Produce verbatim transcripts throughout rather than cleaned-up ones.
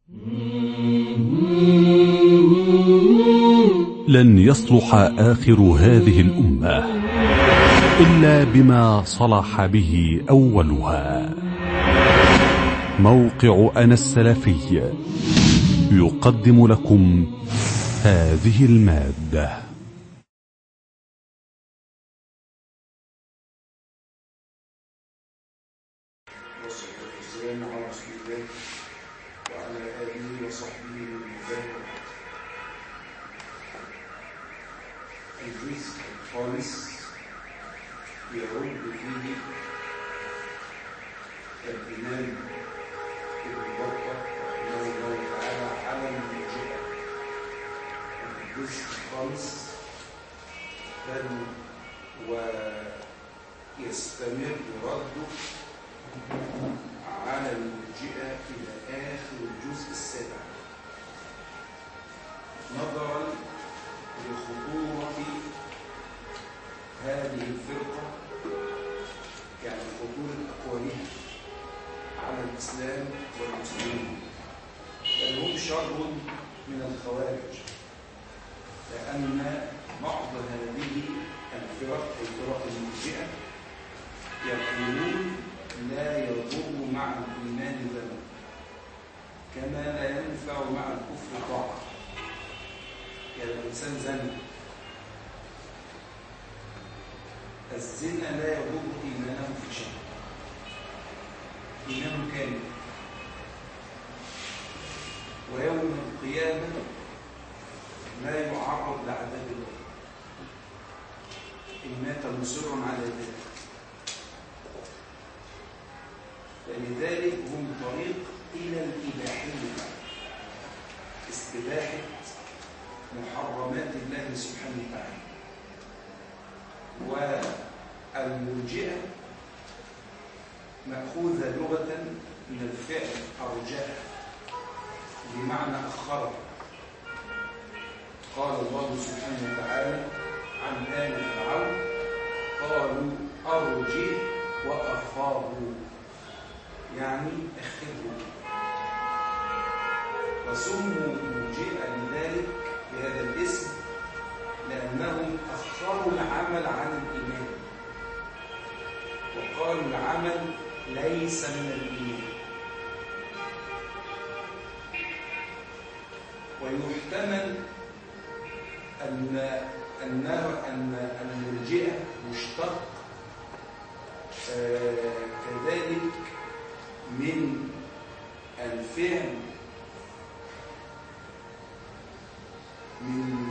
لن يصلح آخر هذه الأمة إلا بما صلح به أولها. موقع أنا السلفي يقدم لكم هذه المادة. والسلام على رسول الله وعلى آله وصحبه وسلم. الجزء الخامس يعود فيه الإمام ابن بطة رحمه الله تعالى على المرجئة. الجزء الخامس بل ويستمر رده على المرجئة إلى آخر الجزء السابع، نظرا لخطورة هذه الفرقة، يعني خطورة أقوالها على الإسلام والمسلمين، بل هم شر من الخوارج، لأن بعض هذه الفرق الفرق المرجئة يقولون لا يضر مع الإيمان ذنب كما لا ينفع مع الكفر طاعة. يعني الإنسان زنى، الزنا لا يضر إيمانه في شيء، إيمانه كامل، ويوم القيامة لا يعرض لعذاب الله إن مات مصر على ذلك. فلذلك هم طريق إلى الإباحية، استباحة محرمات الله سبحانه وتعالى. والمرجئة مأخوذة لغة من الفعل أرجاء بمعنى أخر. قال الله سبحانه وتعالى عن آل فرعون قالوا أرجه وأخاه، يعني أخره، وسموا مرجئة لذلك بهذا الاسم لأنهم أخروا العمل عن الإيمان، وقالوا العمل ليس من الإيمان. ويحتمل أن أنه أن المرجئة مشتق آه كذلك من الفعل من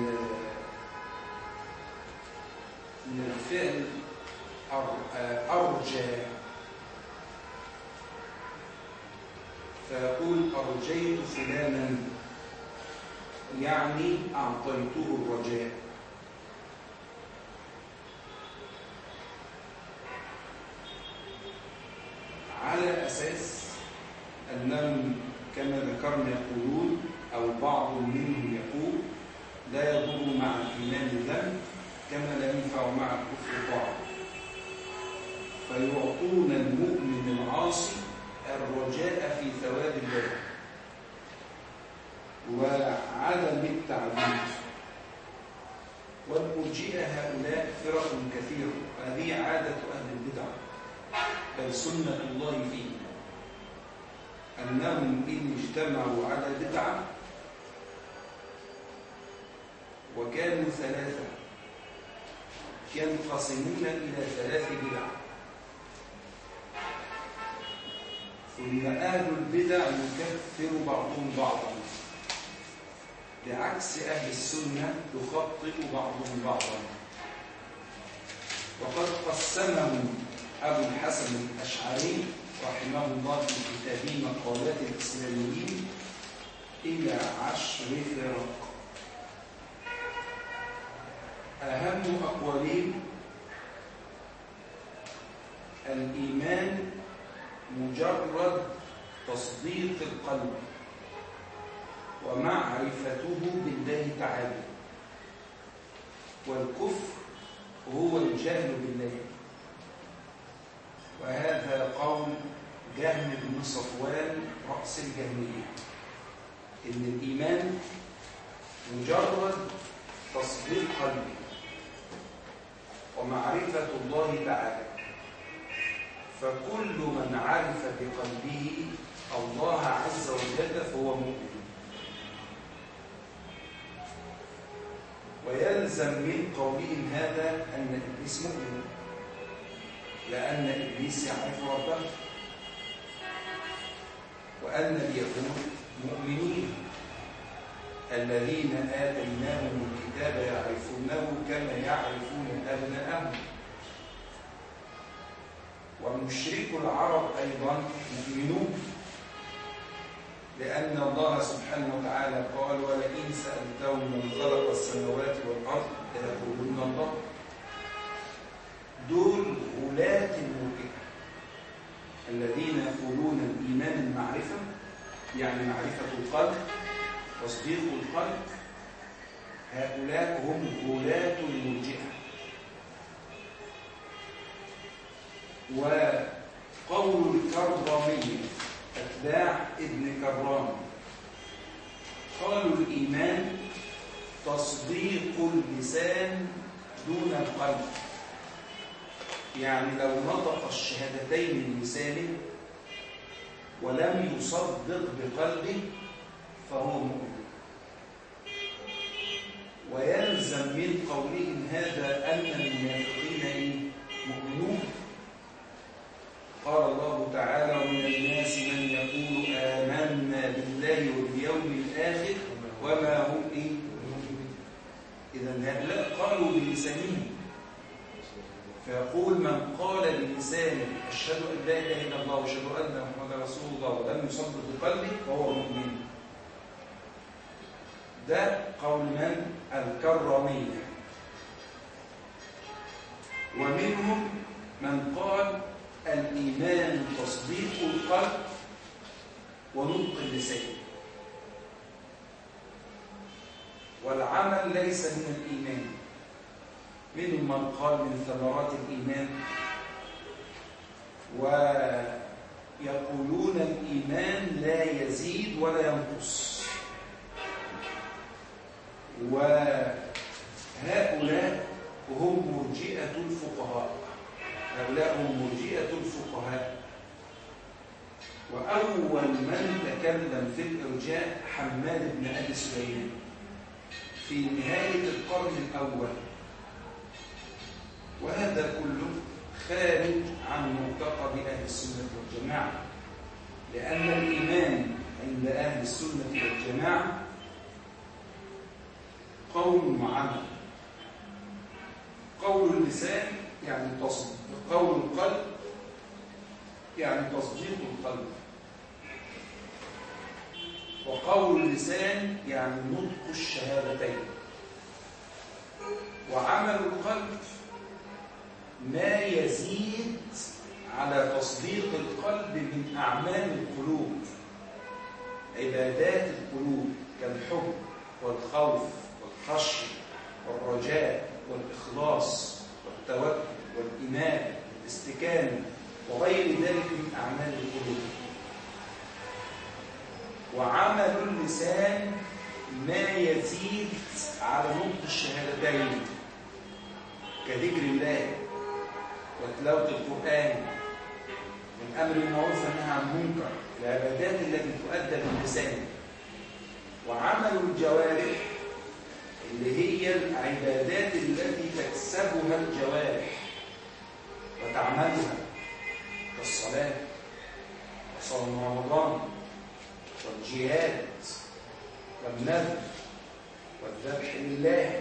من الفعل أرجى، فيقول أرجيت فلانا يعني أعطيته الرجاء. على أساس أنهم كما ذكرنا يقولون، أو بعض منهم يقول لا يضر مع الإيمان ذنب كما لا ينفع مع الكفر طاعة، فيعطون المؤمن العاصي الرجاء في ثواب الله وعدم التعذيب. والمرجئة هؤلاء فرق كثيرة، وهذه عادة أهل البدع بل سنة الله فيه، أنهم إن اجتمعوا على بدعة وكانوا ثلاثة ينقسمون إلى ثلاث بدع، ثم أهل البدع يكفر بعضهم بعضا، بعكس أهل السنة يخطئ بعضهم بعضا. وقد قسمهم أبو الحسن الأشعري رحمه الله في كتابه مقالات الإسلاميين إلى عشر فرق. أهم أقوالهم الإيمان مجرد تصديق القلب ومعرفته بالله تعالى، والكفر هو الجهل بالله. وهذا قول جهم بن صفوان رأس الجهمية. إن الإيمان مجرد تصديق قلبي ومعرفة الله تعالى، فكل من عرف بقلبه الله عز وجل فهو مؤمن. ويلزم من قولهم هذا أن إبليس مؤمن، لأن إبليس يعرف ربه، وأن اليهود مؤمنين الذين آتيناهم الكتاب يعرفونه كما يعرفون أبناءهم. ومشرك العرب أيضا مؤمنون، لأن الله سبحانه وتعالى قال: ولئن سألتهم من خلق السماوات والأرض ليقولون الله. دول غلاة المرجئة الذين يقولون الإيمان المعرفة، يعني معرفة القلب، تصديق القلب. هؤلاء هم غلاة المرجئة. وقول الكرامية أتباع ابن كرام قالوا الإيمان تصديق اللسان دون القلب، يعني لو نطق الشهادتين بلسانه ولم يصدق بقلبه فهو مؤمن. ويلزم من قولهم هذا أن المنافقين مؤمنون. قال الله تعالى: ومن الناس من يقول آمنا بالله واليوم الآخر وما هم إيه؟ إذن هؤلاء قالوا بلسانهم، فيقول من قال بلسانه أشهد أن لا إله إلا الله وأشهد أن محمدا رسول الله ولم يصدق بقلبه فهو مؤمن. ده قول من؟ الكرامية. ومنهم من قال الإيمان تصديق القلب ونطق اللسان، والعمل ليس من الإيمان. منهم من قال من ثمرات الإيمان، ويقولون الإيمان لا يزيد ولا ينقص. وهؤلاء هم مرجئة الفقهاء، هؤلاء هم مرجئة الفقهاء. وأول من تكلم في الإرجاء حماد بن أبي سليمان في نهاية القرن الأول. وهذا كله خارج عن معتقد أهل السنة والجماعة، لأن الإيمان عند أهل السنة والجماعة قول وعمل. قول اللسان يعني تصديق، قول القلب يعني تصديق القلب، وقول اللسان يعني نطق الشهادتين، وعمل القلب ما يزيد على تصديق القلب من أعمال القلوب، عبادات القلوب كالحب والخوف والخشية والرجاء والإخلاص والتوكل والإيمان والاستكانة وغير ذلك من أعمال القلوب. وعمل اللسان ما يزيد على نطق الشهادتين كذكر الله وتلاوة القرآن والأمر بالمعروف والنهي عن المنكر، العبادات التي تؤدى باللسان. وعمل الجوارح اللي هي العبادات التي تكسبها الجوارح وتعملها، كالصلاة وصوم رمضان والجهاد والنذر والذبح لله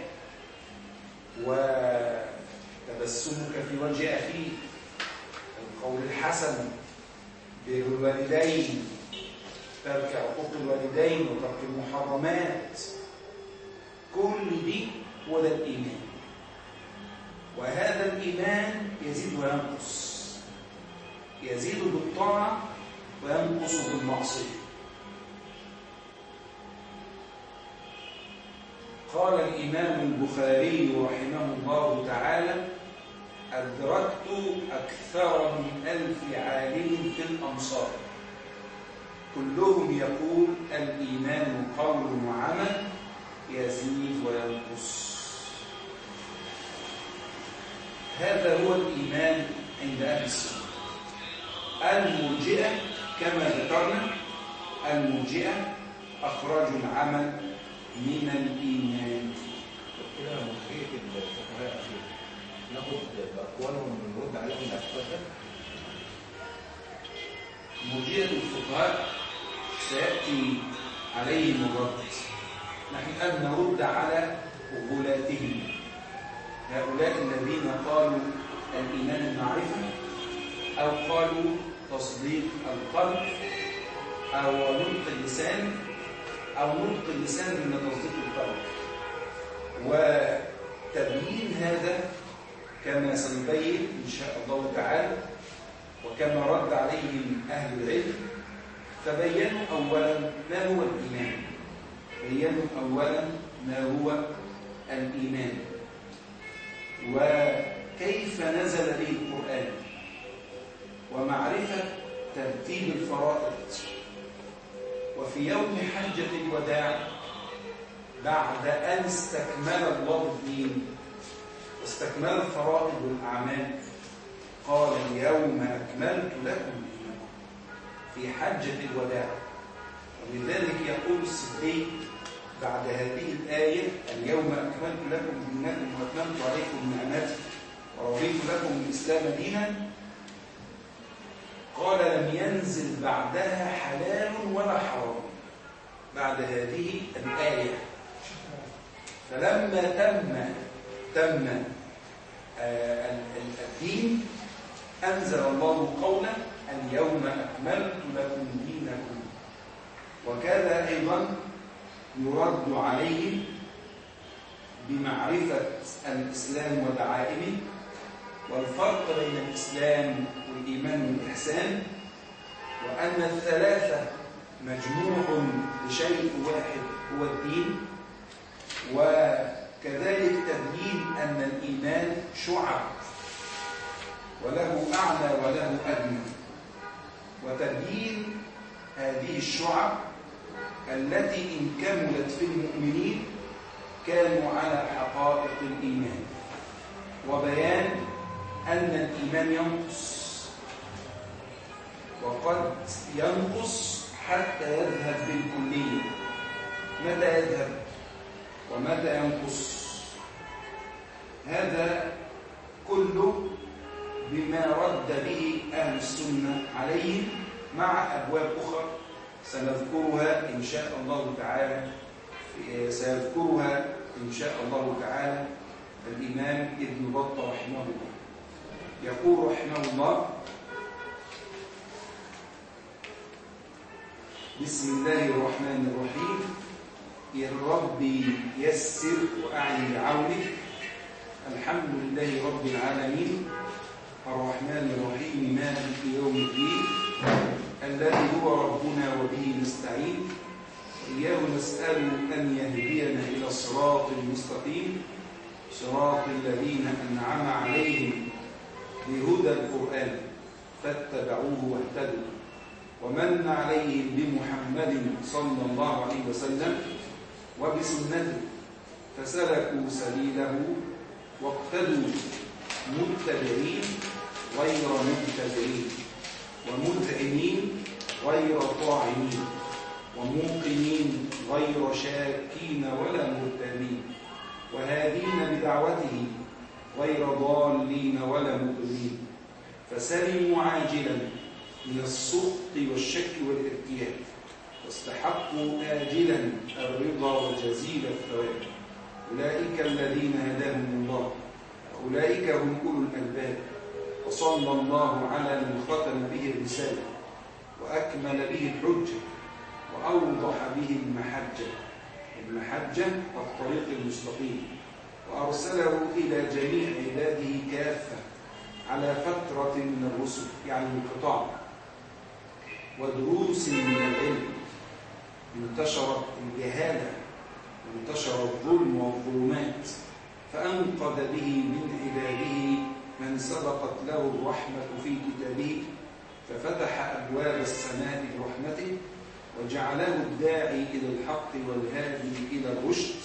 وتبسمك في وجه أخيك، القول الحسن، بر الوالدين، ترك عقوق الوالدين وترك المحرمات. كل دي هو ده الإيمان. وهذا الإيمان يزيد وينقص، يزيد بالطاعة وينقص بالمعصية. قال الإمام البخاري رحمه الله تعالى: أدركت أكثر من ألف عالم في الأمصار كلهم يقول الإيمان قول عند أهل السنة. المرجئة كما ذكرنا، المرجئة أخرجوا العمل من الإيمان. كده مرجئة الفقهاء ناخد بأقوالهم ونرد عليهم الأسئلة. مرجئة الفقهاء سيأتي عليهم الرد. نحن الآن نرد على غلاتهم، هؤلاء الذين قالوا الإيمان المعرفة، أو قالوا تصديق القلب، أو نطق اللسان، أو نطق اللسان من تصديق القلب. وتبيين هذا كما سنبين إن شاء الله تعالى، وكما رد عليهم أهل العلم، فبينوا أولا ما هو الإيمان. بينوا أولا ما هو الإيمان وكيف نزل به القرآن، ومعرفة ترتيب الفرائض. وفي يوم حجة الوداع بعد أن استكمل الله الدين واستكمل الفرائض والأعمال قال اليوم أكملت لكم دينكم في حجة الوداع. ولذلك يقول السدي بعد هذه الآية اليوم أكملت لكم دينكم وأتممت عليكم نعمتي ورضيت لكم الإسلام دينا، قال لم ينزل بعدها حلال ولا حرام بعد هذه الآية. فلما تم تم آه الدين أنزل الله قوله اليوم أكملت لكم دينكم. وكذا أيضا يرد عليهم بمعرفة الإسلام ودعائمه والفرق بين الإسلام والإيمان والإحسان، وأن الثلاثة مجموع لشيء واحد هو الدين. وكذلك تبيين أن الإيمان شعب وله أعلى وله أدنى، وتبيين هذه الشعب التي إن كملت في المؤمنين كانوا على حقائق الإيمان، وبيان أن الإيمان ينقص، وقد ينقص حتى يذهب بالكلية. متى يذهب ومتى ينقص؟ هذا كله بما رد به أهل السنة عليهم، مع أبواب أخرى سنذكرها إن شاء الله تعالى سيذكرها إن شاء الله تعالى الإمام ابن بطة رحمه الله. يقول رحمه الله: بسم الله الرحمن الرحيم. يا ربي يسر وأعني بعونك. الحمد لله رب العالمين الرحمن الرحيم مالك يوم الدين الذي هو ربنا وبه نستعين، إياه نسأل أن يهدينا إلى الصراط المستقيم صراط الذين أنعم عليهم بهدى القرآن فاتبعوه واهتدوا، ومن عليهم بمحمد صلى الله عليه وسلم وبسنته فسلكوا سبيله واقتدوا متبعين غير مبتدعين، ومذعنين غير طاعنين، وموقنين غير شاكين ولا مرتابين، وهادين بدعوته غير ضالين ولا مضلين، فسلموا عاجلا من السخط والشك والارتياب، واستحقوا آجلا الرضا وجزيل الثواب. أولئك الذين هداهم الله، أولئك هم أولو الألباب. وصلى الله على من ختم به الرسالة وأكمل به الحجة وأوضح به المحجة المحجة والطريق المستقيم، وأرسله إلى جميع عباده كافة على فترة من الرسل، يعني انقطاع ودروس من العلم. انتشرت الجهالة وانتشر الظلم والظلمات، فأنقذ به من عباده من سبقت له الرحمة في كتابه، ففتح أبواب السماء برحمته، وجعله الداعي إلى الحق والهادي إلى الرشد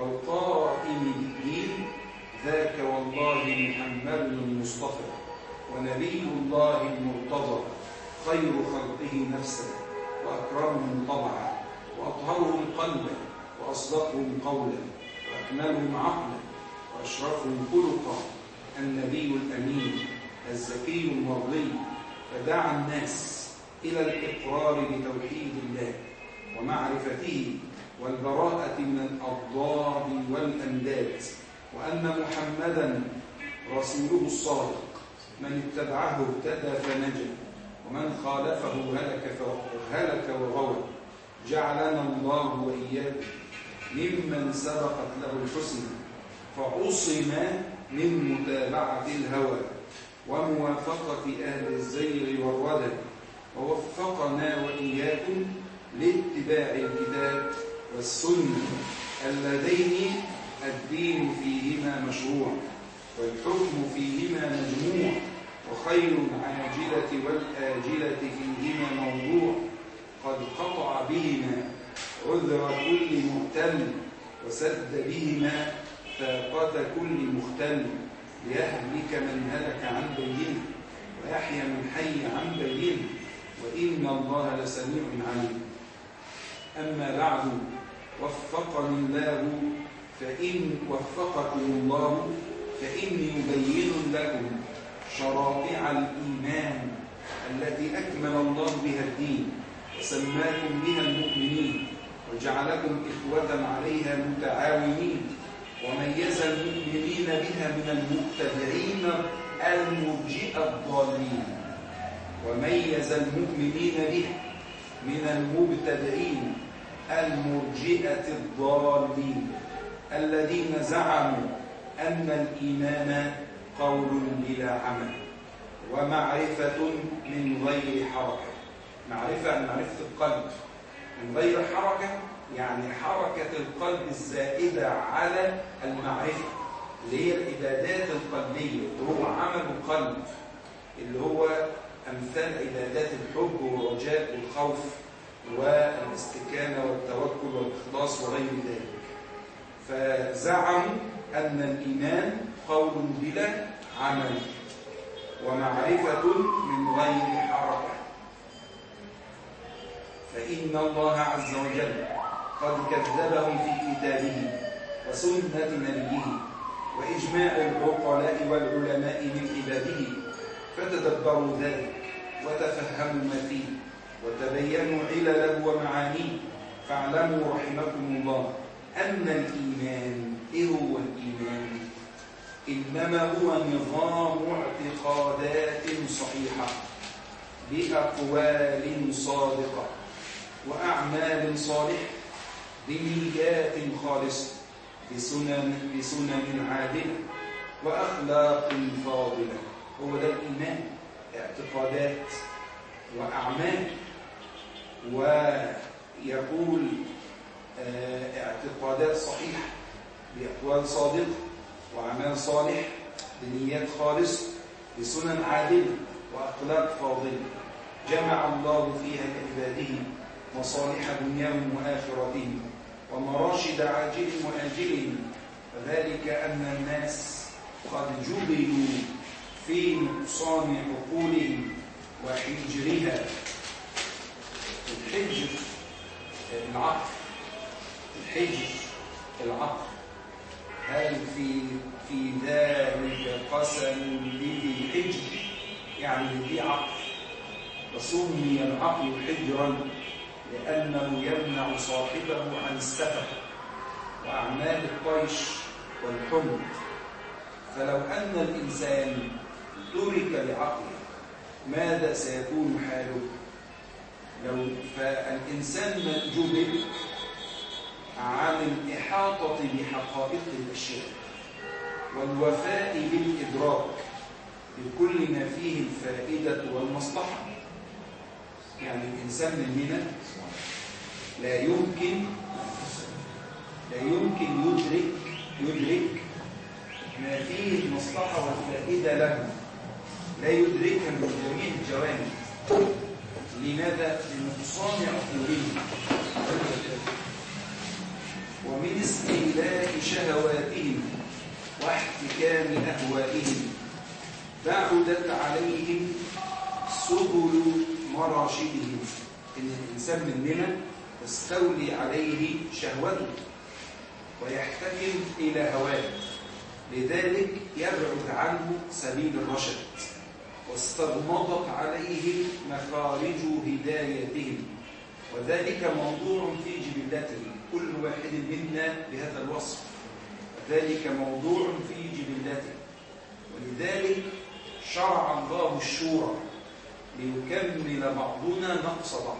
والقائم بالدين. ذاك والله محمد المصطفى ونبي الله المرتضى خير خلقه نفسا وأكرمهم طبعا وأطهرهم قلبا وأصدقهم قولا وأكملهم عقلا وأشرفهم خلقا النبي الأمين الزكي المرضي، فدعا الناس إلى الإقرار بتوحيد الله ومعرفته والبراءة من الأضداد والأنداد، وأن محمدا رسوله الصادق من اتبعه اهتدى فنجا ومن خالفه هلك هلك وغوى. جعلنا الله وإياكم ممن سبقت له الحسنى فعصم من متابعة الهوى وموافقة أهل الزيغ والردى، ووفقنا وإياكم لاتباع الكتاب والسنة اللذين الدين فيهما مشروع والحكم فيهما مجموع، وخير العاجلة والآجلة فيهما موضوع، قد قطع بهما عذر كل مختل وسد بهما فاقة كل مختل، ليهلك من هلك عن بينه ويحيى من حي عن بينه، وإن الله لسميع عليم. أما بعد، وفقني الله فإن وفقكم الله فإني مبين لكم شرائع الإيمان التي أكمل الله بها الدين وسماكم بها المؤمنين وجعلكم إخوة عليها متعاونين، وميز المؤمنين بها من المبتدعين المرجئة الضالين وميز المؤمنين بها من المبتدعين المرجئة الضالين الذين زعموا أن الإيمان قول بلا عمل ومعرفة من غير حركة. معرفة معرفة القلب من غير حركة، يعني حركة القلب الزائدة على المعرفة اللي هي العبادات القلبية اللي هو عمل القلب، اللي هو أمثال عبادات الحب والرجاء والخوف والاستكانة والتوكل والإخلاص وغير ذلك. فزعموا أن الإيمان قول بلا عمل ومعرفة من غير حركة، فإن الله عز وجل قد كذبهم في كتابه وسنة نبيه وإجماع العقلاء والعلماء من عباده، فتدبروا ذلك وتفهموا ما فيه وتبينوا علله ومعانيه، فاعلموا رحمكم الله أن الإيمان إيه هو الإيمان؟ إنما هو نظام اعتقادات صحيحة بأقوال صادقة وأعمال صالحة بنيات خالصة بسنن, بسنن عادلة وأخلاق فاضلة. هو ده الإيمان، اعتقادات وأعمال. ويقول اعتقادات صحيحة بأقوال صادقة وأعمال صالحة بنيات خالصة بسنن عادلة وأخلاق فاضلة، جمع الله فيها لعباده مصالح دنياهم وآخرتهم ومراشد عاجلهم وآجلهم، وذلك أن الناس قد جبلوا في نقصان عقولهم وحجرها. الحجر العقل، الحجر العقل. هل في في ذلك قسم لذي حجر، يعني لذي عقل، وسمي العقل حجرا لأنه يمنع صاحبه عن السفه وأعمال الطيش والحمد. فلو أن الإنسان ترك لعقله ماذا سيكون حاله؟ لو فالإنسان جبل عن الإحاطة بحقائق الأشياء والوفاء بالإدراك بكل ما فيه الفائدة والمصلحة. يعني الإنسان مننا لا يمكن لا يمكن يدرك يدرك ما فيه المصلحة والفائدة له، لا يدركها من جميع الجوانب. لماذا؟ لنقصان عقولهم ومن استهلاك شهواتهم واحتكام أهوائهم. بعدت عليهم سبل مراشدهم، إن الإنسان مننا تستولي عليه شهوته ويحتكم إلى هواه، لذلك يبعد عنه سبيل الرشد، واستغمضت عليه مخارج هدايتهم، وذلك موضوع في جبلتهم، كل واحد منا بهذا الوصف، وذلك موضوع في جبلته. ولذلك شرع الله الشورى ليكمل بعضنا نقص بعض.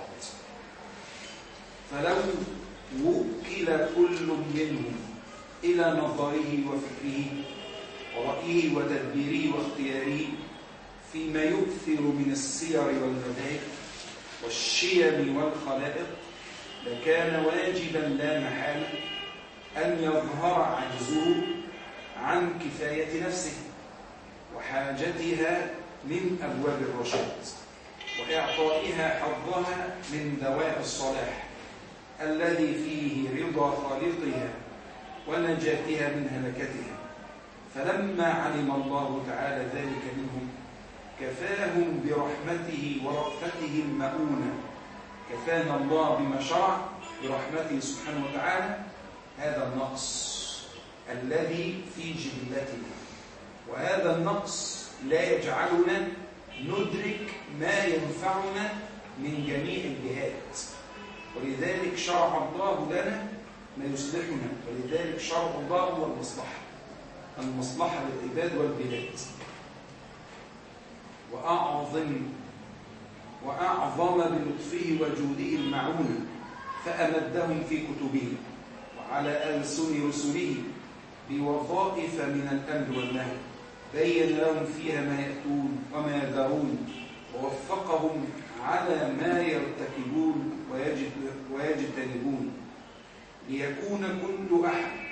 فلو وكل كل منهم إلى نظره وفكره ورأيه وتدبيره واختياره فيما يكثر من السير والمذاهب والشيم والخلائق، لكان واجبا لا محالة أن يظهر عجزه عن كفاية نفسه وحاجتها من أبواب الرشاد، وإعطائها حظها من دواء الصلاح الذي فيه رضا خالقها ونجاتها من هلكتها. فلما علم الله تعالى ذلك منهم كفاهم برحمته ورأفته المؤونة، كفانا الله بما شرع برحمته سبحانه وتعالى هذا النقص الذي في جبلتنا، وهذا النقص لا يجعلنا ندرك ما ينفعنا من جميع الجهات، ولذلك شرع الله لنا ما يصلحنا، ولذلك شرع الله هو المصلحة، المصلحة للعباد والبلاد. وأعظم وأعظم بلطفه وجوده المعونة، فأمدهم في كتبه وعلى ألسن رسله بوظائف من الأمر والنهي، بين لهم فيها ما يأتون وما يذرون، ووفقهم على ما يرتكبون ويجتنبون، ليكون كل أحد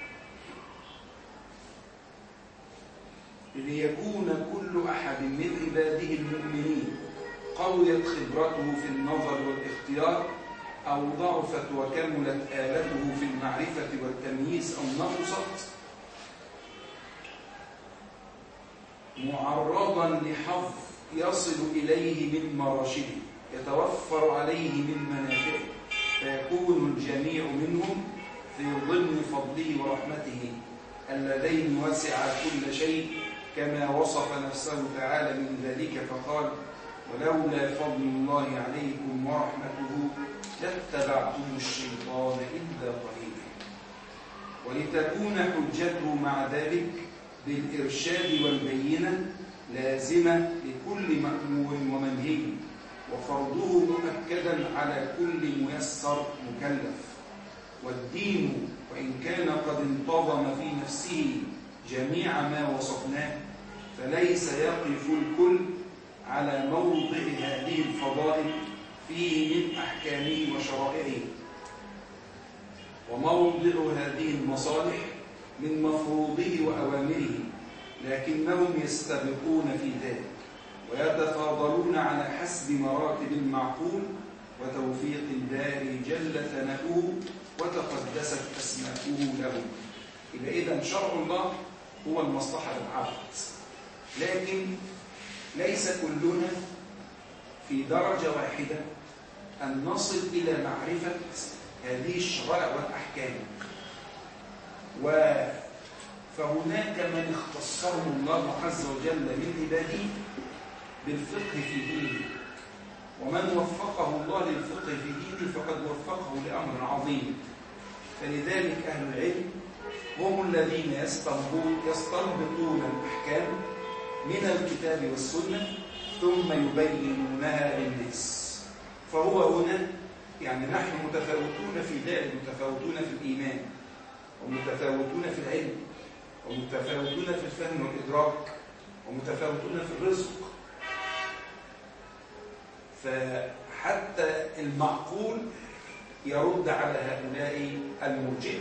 ليكون كل أحد من عباده المؤمنين قويت خبرته في النظر والاختيار، أو ضعفت وكملت آلته في المعرفة والتمييز أو نقصت، معرضا لحظ يصل إليه من مراشده، يتوفر عليه من منافعه، فيكون الجميع منهم في ضمن فضله ورحمته اللذين وسع كل شيء، كما وصف نفسه تعالى من ذلك فقال: ولولا فضل الله عليكم ورحمته لاتبعتم الشيطان إلا قليلا. ولتكون حجته مع ذلك بالإرشاد والبينة لازمة لكل مأمور ومنهي، وفرضه مؤكدا على كل ميسر مكلف. والدين وإن كان قد انتظم في نفسه جميع ما وصفناه، فليس يقف الكل على موضع هذه الفضائل فيه من أحكامه وشرائعه، وموضع هذه المصالح من مفروضه وأوامره، لكنهم يستبقون في ذلك ويتفاضلون على حسب مراتب المعقول وتوفيق الباري جل ثناؤه وتقدست أسماؤه لهم. إذا إذن شرع الله هو المصلحة للعبد، لكن ليس كلنا في درجة واحدة أن نصل إلى معرفة هذه الشرائع والأحكام. فهناك من اختصهم الله عز وجل من عباده بالفقه في دينه، ومن وفقه الله للفقه في دينه فقد وفقه لأمر عظيم. فلذلك أهل العلم هم الذين يستنبطون الأحكام من الكتاب والسنة ثم يبينونها للناس. فهو هنا يعني نحن متفاوتون في ذلك، متفاوتون في الإيمان، ومتفاوتون في العلم، ومتفاوتون في الفهم والإدراك، ومتفاوتون في الرزق. فحتى المعقول يرد على هؤلاء المرجئة.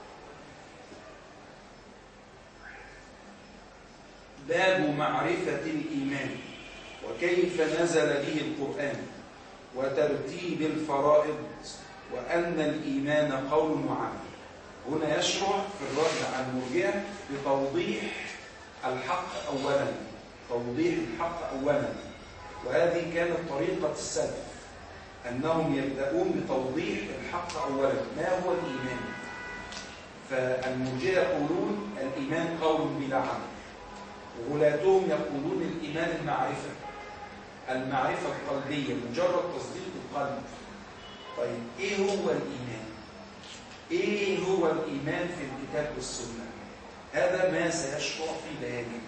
باب معرفة الإيمان وكيف نزل به القرآن وترتيب الفرائض، وأن الإيمان قول وعمل. هنا يشرع في الرد على المرجئة بتوضيح الحق أولا، توضيح الحق أولا، وهذه كانت طريقة السلف أنهم يبدأون بتوضيح الحق أولا. ما هو الإيمان؟ فالمرجئة يقولون الإيمان قول بلا عمل، وغلاتهم يقولون الإيمان المعرفة، المعرفة القلبية مجرد تصديق القلب. طيب إيه هو الإيمان؟ إيه هو الإيمان في الكتاب والسنة؟ هذا ما سيشرع في بيانه.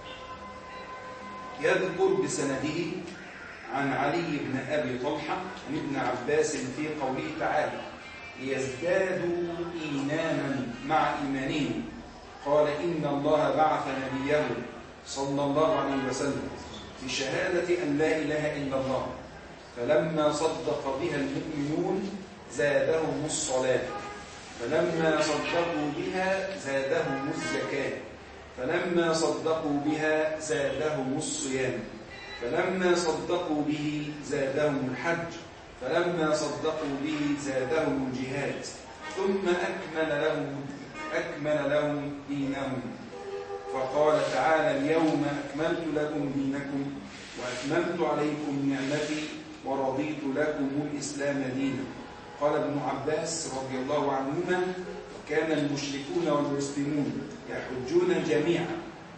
يذكر بسنده عن علي بن أبي طلحة عن ابن عباس في قوله تعالى: ليزدادوا إيمانا مع إيمانهم، قال: إن الله بعث نبيه صلى الله عليه وسلم بشهادة أن لا إله إلا الله، فلما صدق بها المؤمنون زادهم الصلاة، فلما صدقوا بها زادهم الزكاة، فلما صدقوا بها زادهم الصيام، فلما صدقوا به زادهم الحج، فلما صدقوا به زادهم الجهاد، ثم أكمل لهم أكمل لهم دينهم، فقال تعالى: اليوم أكملت لكم دينكم وأتممت عليكم نعمتي ورضيت لكم الإسلام دينا. قال ابن عباس رضي الله عنهما: وكان المشركون والمسلمون يحجون جميعا،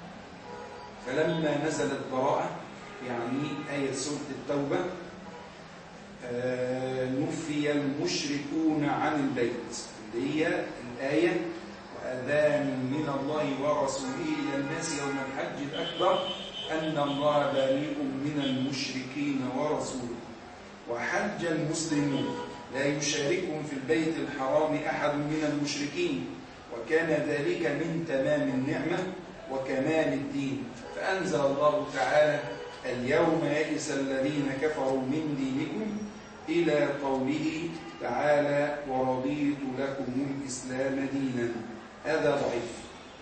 فلما نزلت براءة، يعني آية سورة التوبة، آه نفي المشركون عن البيت، اللي هي الآية: وأذان من الله ورسوله إلى الناس يوم الحج الأكبر أن الله بريء من المشركين ورسوله، وحج المسلمون لا يشاركهم في البيت الحرام أحد من المشركين، وكان ذلك من تمام النعمة وكمال الدين. فأنزل الله تعالى: اليوم يئس الذين كفروا من دينكم، إلى قوله تعالى: ورضيت لكم الإسلام دينا. هذا ضعيف.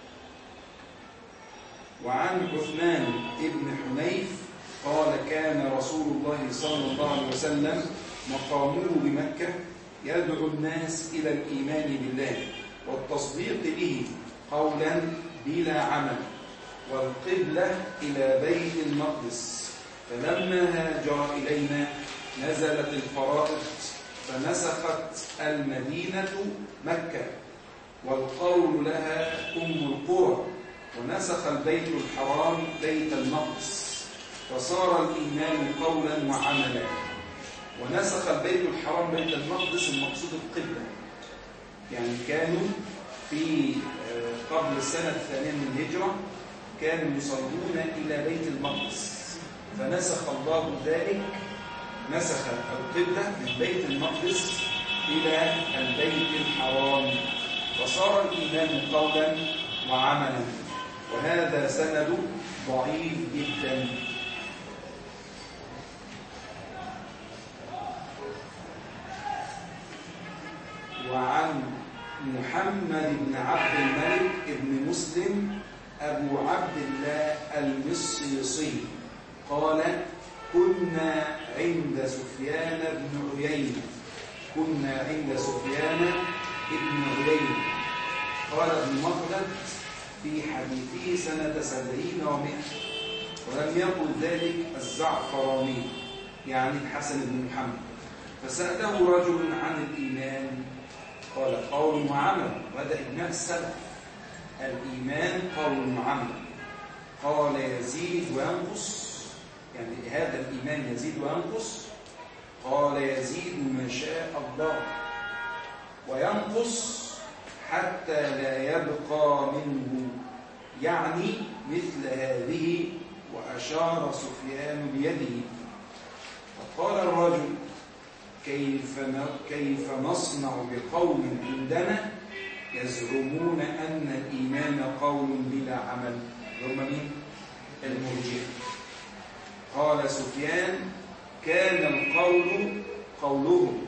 وعن عثمان بن حنيف قال: كان رسول الله صلى الله عليه وسلم مقامه بمكة يدعو الناس إلى الإيمان بالله والتصديق به قولا بلا عمل، والقبلة إلى بيت المقدس، فلما هاجر إلينا نزلت الفرائض فنسخت المدينة مكة، والقول لها أم القرى، ونسخ البيت الحرام بيت المقدس، فصار الإيمان قولا وعملا. ونسخ البيت الحرام بيت المقدس، المقصود القبلة، يعني كانوا في قبل السنة الثانية من الهجرة كانوا يصلون إلى بيت المقدس، فنسخ الله ذلك، نسخ القبلة من بيت المقدس إلى البيت الحرام، فصار الإيمان قولا وعملا. وهذا سند ضعيف جدا. وعن محمد بن عبد الملك بن مسلم أبو عبد الله المصيصي قال: كنا عند سفيان بن عيينة كنا عند سفيان بن عيينة قال ابن مخلد في حديثه سنة سبعين ومئة، ولم يقل ذلك الزعفراني يعني الحسن بن محمد، فسأله رجل عن الإيمان قال: قول وعمل. وهذا إجماع السلف، الإيمان قول وعمل. قال: يزيد وينقص، يعني هذا الإيمان يزيد وينقص. قال: يزيد ما شاء الله، وينقص حتى لا يبقى منه، يعني مثل هذه. وأشار سفيان بيده. فقال الرجل: كيف كيف نصنع بقوم عندنا يزعمون أن الإيمان قول بلا عمل؟ هم مين؟ المرجئة. قال سفيان: كان القول قولهم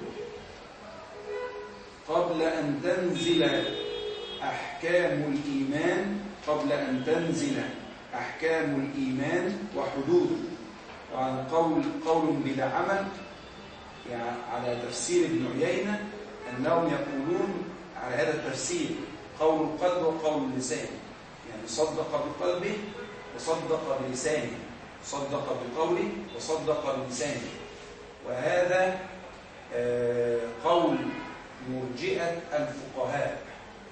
قبل أن تنزل أحكام الإيمان قبل أن تنزل أحكام الإيمان وحدوده. وعن قول قول بلا عمل، يعني على تفسير ابن عيينة أنهم يقولون على هذا التفسير: قول القلب وقول اللسان، يعني صدق بقلبه وصدق بلسانه، صدق بقوله وصدق بلسانه. وهذا قول مرجئة الفقهاء.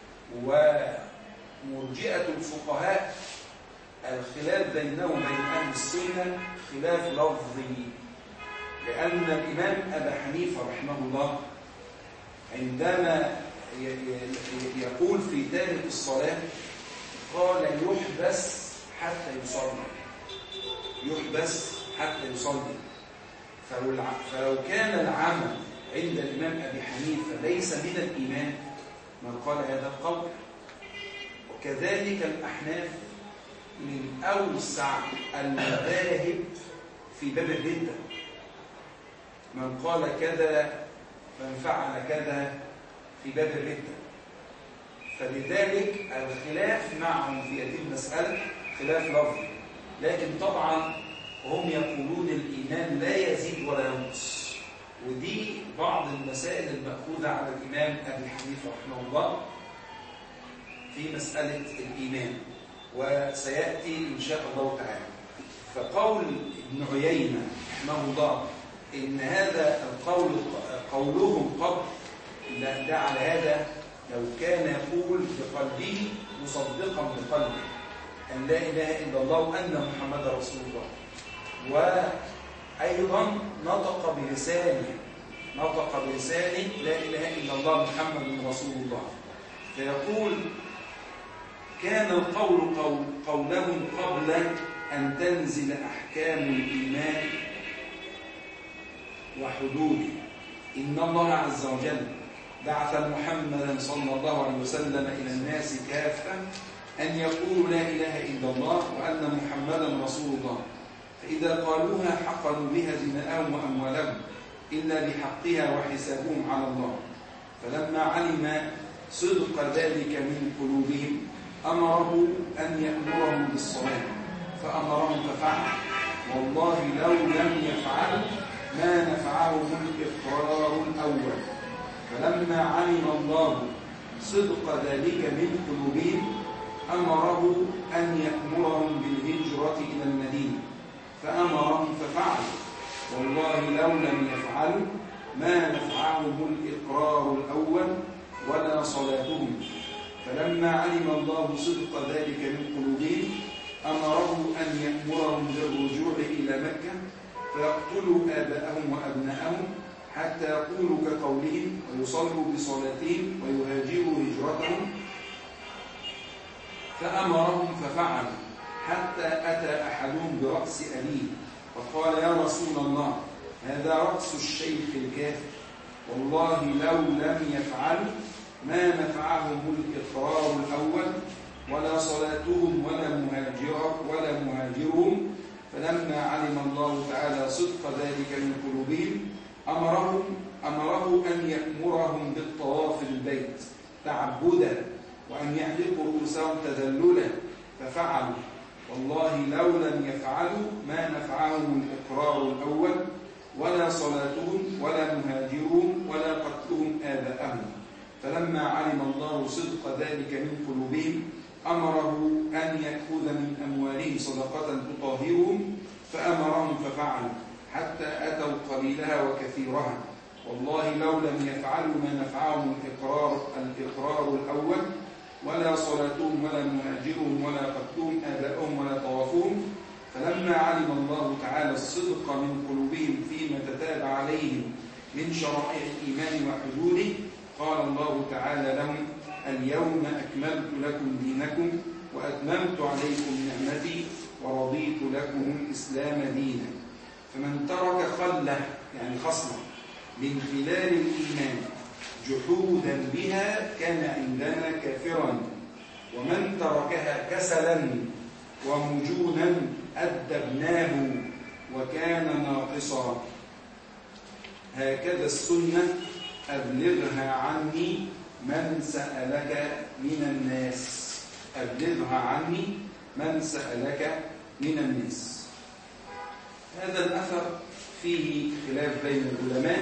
ومرجئة الفقهاء الخلاف بينهم وبين أهل السنة خلاف لفظي، لأن الإمام أبا حنيفة رحمه الله عندما يقول في تارك الصلاة قال يحبس حتى يصلي، يحبس حتى يصلي. فلو كان العمل عند الإمام أبي حنيفة ليس من الإيمان من قال هذا القول. وكذلك الأحناف من أوسع المذاهب في باب الردة، من قال كذا من فعل كذا في باب الردة. فلذلك الخلاف معهم في هذه المسألة خلاف لفظي، لكن طبعا هم يقولون الإيمان لا يزيد ولا ينقص. ودي بعض المسائل المأخوذة على الإمام أبي حنيفة رحمه الله في مسألة الإيمان، وسيأتي إن شاء الله تعالى. فقول ابن عيينة رحمه الله إن هذا القول قولهم قبل، لا ده على هذا لو كان يقول بقلبه مصدقا بقلبه أن لا إله إلا الله وأن محمد رسول الله، وأيضا نطق بلسانه نطق بلسانه لا إله إلا الله محمد رسول الله. فيقول كان القول قول قولهم قبل أن تنزل أحكام الإيمان وحدوده. إن الله عز وجل بعث محمدا صلى الله عليه وسلم إلى الناس كافة أن يقولوا لا إله إلا الله وأن محمدا رسول الله، فإذا قالوها حقنوا بها دماءهم وأموالهم إلا بحقها وحسابهم على الله. فلما علم صدق ذلك من قلوبهم أمره أن يأمرهم بالصلاة فأمرهم ففعل، والله لو لم يفعلوا ما نفعهم الإقرار الأول. فلما علم الله صدق ذلك من قلوبهم أمره أن يأمرهم بالهجرة إلى المدينة فأمرهم ففعلوا، والله لو لم يفعلوا ما نفعهم الإقرار الأول ولا صلاتهم. فلما علم الله صدق ذلك من قلوبهم أمره أن يأمرهم بالرجوع إلى مكة فيقتلوا آباءهم وأبناءهم حتى يقولوا كقولهم ويصلوا بصلاتهم ويهاجروا هجرتهم، فأمرهم ففعلوا حتى أتى أحدهم برأس أبيه فقال يا رسول الله هذا رأس الشيخ الكافر، والله لو لم يفعلوا ما نفعهم الإقرار الأول ولا صلاتهم ولا مهاجر ولا مهاجرهم. فلما علم الله تعالى صدق ذلك من قلوبهم أمرهم أمره أن يأمرهم بالطواف البيت تعبدا وأن يحلقوا رؤوسهم تذللا ففعلوا، والله لو لم يفعلوا ما نفعهم الإقرار الأول ولا صلاتهم ولا مهاجرهم ولا قتلهم آباءهم. فلما علم الله صدق ذلك من قلوبهم أمره أن يأخذ من أموالهم صدقة تطهرهم فأمرهم ففعلوا حتى أتوا قليلها وكثيرها، والله لو لم يفعلوا ما نفعهم الإقرار, الإقرار الأول ولا صلاتهم ولا مهاجرهم ولا قتلهم آباءهم ولا طوافهم. فلما علم الله تعالى الصدق من قلوبهم فيما تتابع عليهم من شرائع الإيمان وحدوده قال الله تعالى لهم اليوم أكملت لكم دينكم وأتممت عليكم نعمتي ورضيت لكم الإسلام دينا. فمن ترك خلة يعني خصلة من خلال الإيمان جحودا بها كان عندنا كافرا، ومن تركها كسلا ومجونا أدبناه وكان ناقصا. هكذا السنة أبلغها عني من سألك من الناس، أبلغها عني من سألك من الناس. هذا الأثر فيه خلاف بين العلماء،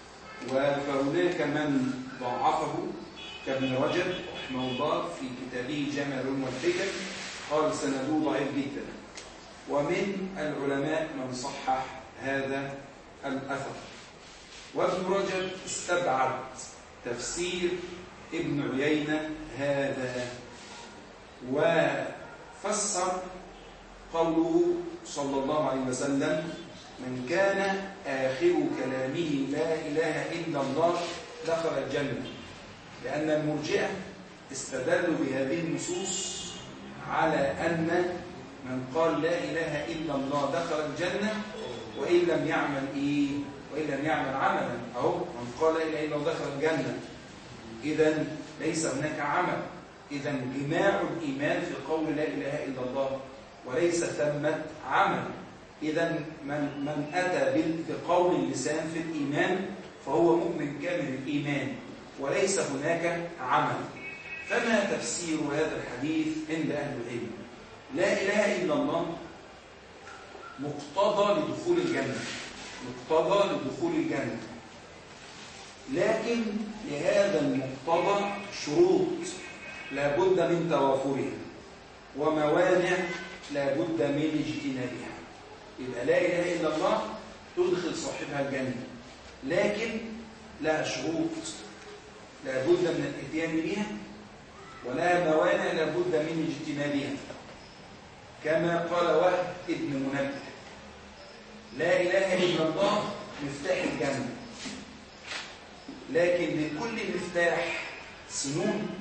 وفهناك من ضعفه كابن رجب رحمه الله في كتابه جامع العلوم والحكم، قال سنده ضعيف جدا. ومن العلماء من صحح هذا الأثر. وابن رجب استبعد تفسير ابن عيينة هذا، وفسر قوله صلى الله عليه وسلم: من كان آخر كلامه لا إله إلا الله دخل الجنة، لأن المرجئة استدلوا بهذه النصوص على أن من قال لا إله إلا الله دخل الجنة وإن لم يعمل إيه؟ وإن لم يعمل عملا. أهو من قال لا إله إلا الله دخل الجنة، إذن ليس هناك عمل، إذن جماع الإيمان في قول لا إله إلا الله وليس ثمة عمل. إذن من, من أتى بقول اللسان في الإيمان فهو مؤمن كامل الإيمان وليس هناك عمل. فما تفسير هذا الحديث عند أهل العلم؟ لا إله إلا الله مقتضى لدخول الجنة، مقتضى لدخول الجنة، لكن لهذا المقتضى شروط لا بد من توافرها وموانع لا بد من اجتنابها. يبقى لا إله إلا الله تدخل صاحبها الجنة، لكن لها شروط لا بد من الاتيان بها ولها موانع لا بد من اجتنابها. كما قال وهب ابن منبه: لا إله إلا الله مفتاح الجنة، لكن لكل مفتاح سنون،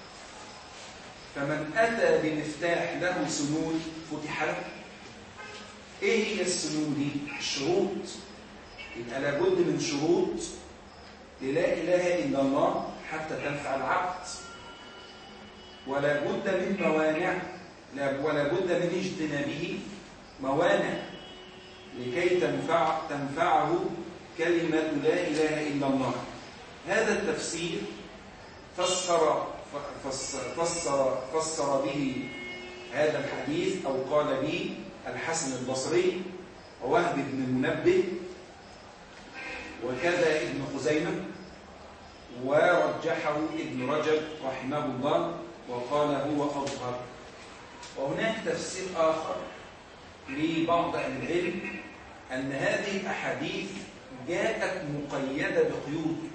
فمن أتى بمفتاح له سنون فتح له. إيه هي السنون دي؟ الشروط. يبقى لابد من شروط للا إله إلا الله حتى تنفع العبد، ولا بد من موانع ولا بد من اجتنابه موانع لكي تنفع تنفعه كلمة لا إله إلا الله. هذا التفسير فسر فسر فسر به هذا الحديث أو قال به الحسن البصري ووهب بن المنبه وكذا ابن خزيمة، ورجحه ابن رجب رحمه الله وقال هو أظهر. وهناك تفسير آخر لبعض أهل العلم أن هذه الأحاديث جاءت مقيدة بقيود،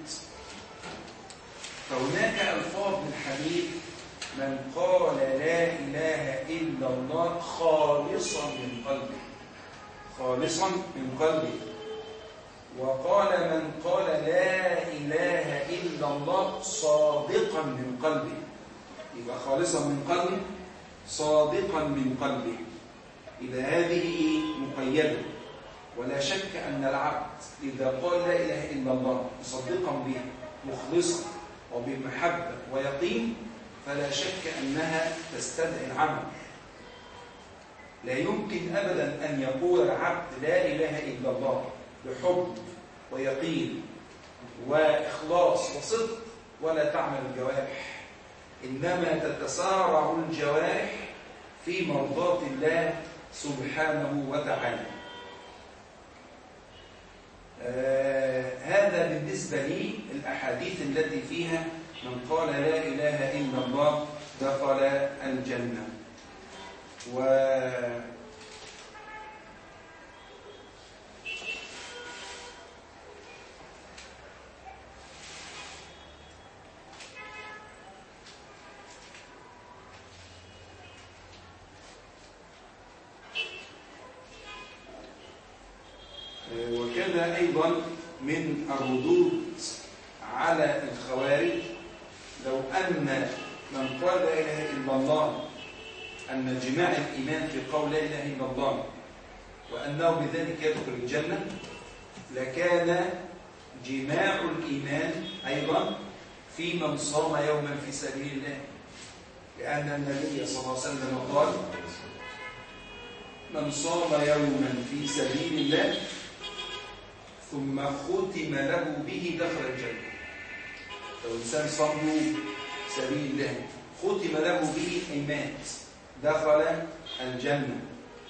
فهناك ألفاظ من الحديث: من قال لا إله إلا الله خالصا من قلبه، خالصا من قلبه، وقال من قال لا إله إلا الله صادقا من قلبه. يبقى خالصا من قلبه، صادقا من قلبه. إذا هذه مقيدة، ولا شك أن العبد إذا قال لا إله إلا الله مصدقا بها مخلصا وبمحبة ويقين فلا شك أنها تستدعي العمل. لا يمكن أبدا أن يقول العبد لا إله إلا الله بحب ويقين وإخلاص وصدق ولا تعمل الجوارح، إنما تتسارع الجوارح في مرضاة الله سبحانه وتعالى. آه هذا بالنسبة لي الأحاديث التي فيها من قال لا إله إلا الله دخل الجنة. و وكذا أيضا من الردود على الخوارج لو أن من قال لا إله إلا الله أن جماع الإيمان في قول لا إله إلا الله وأنه بذلك يدخل الجنة، لكان جماع الإيمان أيضا في من صام يوما في سبيل الله، لأن النبي صلى الله عليه وسلم قال: من صام يوما في سبيل الله ثم ختم له به دخل الجنة. لو الإنسان صام يوم سبيل الله ختم له به أي مات دخل الجنة.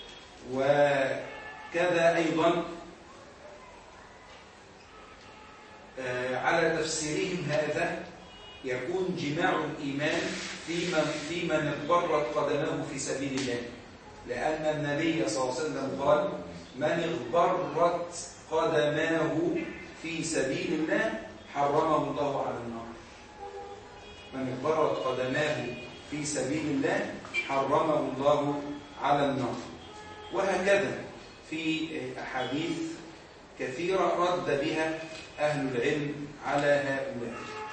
وكذا أيضا على تفسيرهم هذا يكون جماع الإيمان في من, في من اغبرت قدمه في سبيل الله، لأن النبي صلى الله عليه وسلم قال: من اغبرت قدماه في سبيل الله حرمه الله على النار. من اغبرت قدماه في سبيل الله حرمه الله على النار. وهكذا في أحاديث كثيرة رد بها أهل العلم على هؤلاء.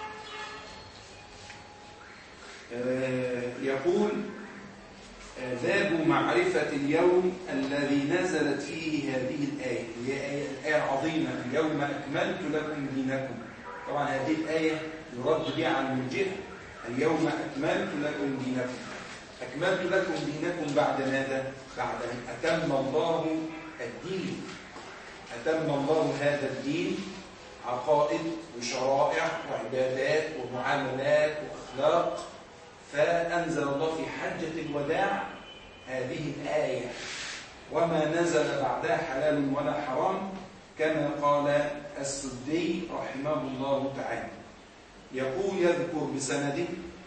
يقول: باب معرفة اليوم الذي نزلت فيه هذه الآية، هي الآية العظيمة: اليوم أكملت لكم دينكم. طبعا هذه الآية يرد بها عن المرجئة: اليوم أكملت لكم دينكم. أكملت لكم دينكم بعد ماذا؟ بعد أن أتم الله الدين. أتم الله هذا الدين، عقائد وشرائع وعبادات ومعاملات وأخلاق، فأنزل الله في حجة الوداع هذه الآية: وما نزل بعدها حلال ولا حرام، كما قال السدي رحمه الله تعالى. يقول: يذكر بسنده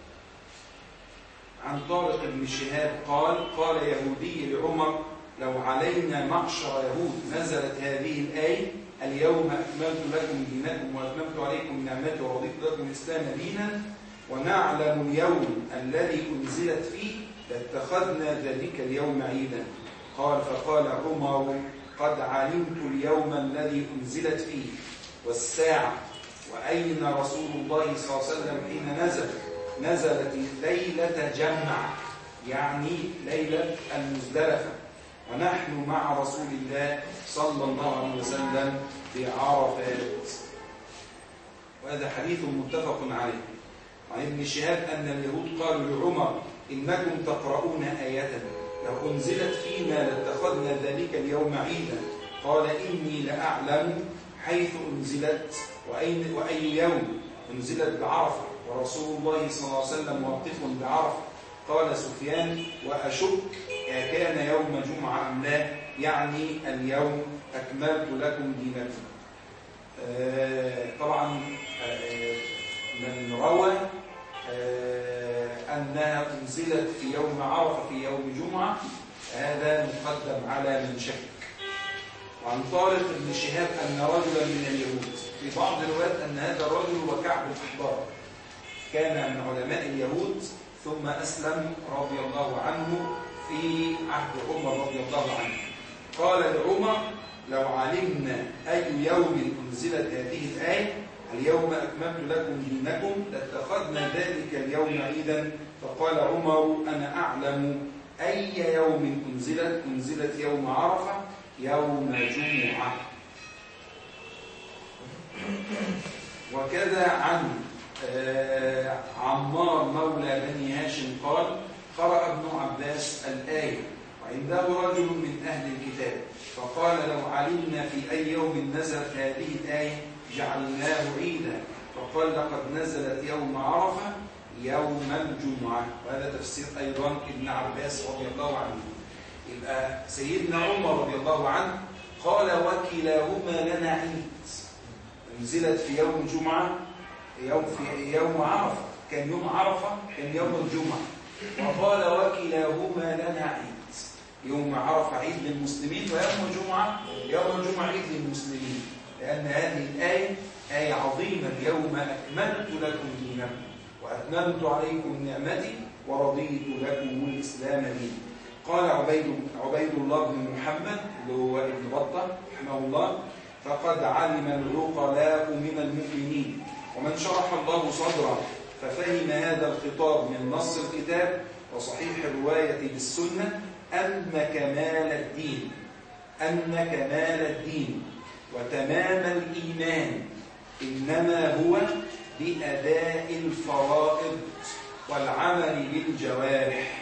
عن طارق بن شهاب قال: قال يهودي لعمر: لو علينا معشر يهود نزلت هذه الآية: اليوم أكملت لكم دينكم وأتممت عليكم نعمتي ورضيت لكم الإسلام دينا، ونعلم اليوم الذي أنزلت فيه لاتخذنا ذلك اليوم عيدا. قال: فقال عمر: قد علمت اليوم الذي أنزلت فيه والساعة، وأين رسول الله صلى الله عليه وسلم حين نزل؟ نزلت ليلة جمع، يعني ليلة المزدلفة، ونحن مع رسول الله صلى الله عليه وسلم في عرفات. وهذا حديث متفق عليه. عن ابن شهاب أن اليهود قالوا لعمر: إنكم تقرؤون آية لو أنزلت فينا لاتخذنا ذلك اليوم عيدا. قال: إني لأعلم حيث أنزلت وأين وأي يوم أنزلت بعرفة، ورسول الله صلى الله عليه وسلم واقف بعرفة. قال سفيان: وأشك أكان يوم جمعة أم لا، يعني اليوم أكملت لكم دينكم. آه طبعا آه من روى آه أنها أنزلت في يوم عرفة في يوم جمعة، هذا مقدم على من شك. وعن طارق بن شهاب أن رجلا من اليهود، في بعض الروايات أن هذا الرجل هو كعب الأحبار، كان من علماء اليهود ثم أسلم رضي الله عنه في عهد عمر رضي الله عنه. قال لعمر: لو علمنا أي يوم أنزلت هذه الآية: اليوم أكملت لكم دينكم، لاتخذنا ذلك اليوم عيدا. فقال عمر: أنا أعلم أي يوم أنزلت. أنزلت يوم عرفة يوم جمعة. وكذا عن آه عمار مولى بني هاشم قال: قرأ ابن عباس الآية وعنده رجل من أهل الكتاب، فقال: لو علمنا في أي يوم نزلت هذه الآية جعلناه عيدا. فقال: لقد نزلت يوم عرفة يوم الجمعة. وهذا تفسير أيضا ابن عباس رضي الله عنه. يبقى سيدنا عمر رضي الله عنه قال: وكلاهما لنا عيد. نزلت في يوم جمعة، يوم في يوم عرفة، كان يوم عرفة كان يوم الجمعة. وقال: وكلاهما لنا عيد. يوم عرفة عيد للمسلمين، ويوم الجمعة يوم الجمعة عيد للمسلمين، لأن هذه الآية آية عظيمة: اليوم أكملت لكم دينكم وأتممت عليكم نعمتي ورضيت لكم الإسلام دينا. قال عبيد, عبيد الله بن محمد اللي هو ابن بطة رحمه الله: فقد علم العقلاء من المؤمنين ومن شرح الله صدره ففهم هذا الخطاب من نص الكتاب وصحيح الرواية بالسنة أن كمال الدين أن كمال الدين وتمام الإيمان إنما هو بأداء الفرائض والعمل بالجوارح،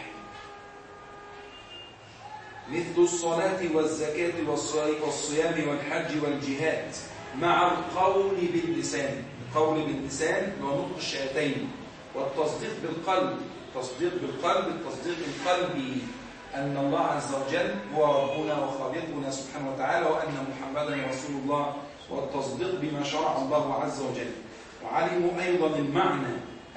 مثل الصلاة والزكاة والصيام والحج والجهاد، مع القول باللسان. القول باللسان ونطق الشهادتين، والتصديق بالقلب. تصديق بالقلب، التصديق القلبي أن الله عز وجل هو ربنا وخالقنا سبحانه وتعالى، وأن محمدا رسول الله، والتصديق بما شرع الله عز وجل. وعلموا أيضا المعنى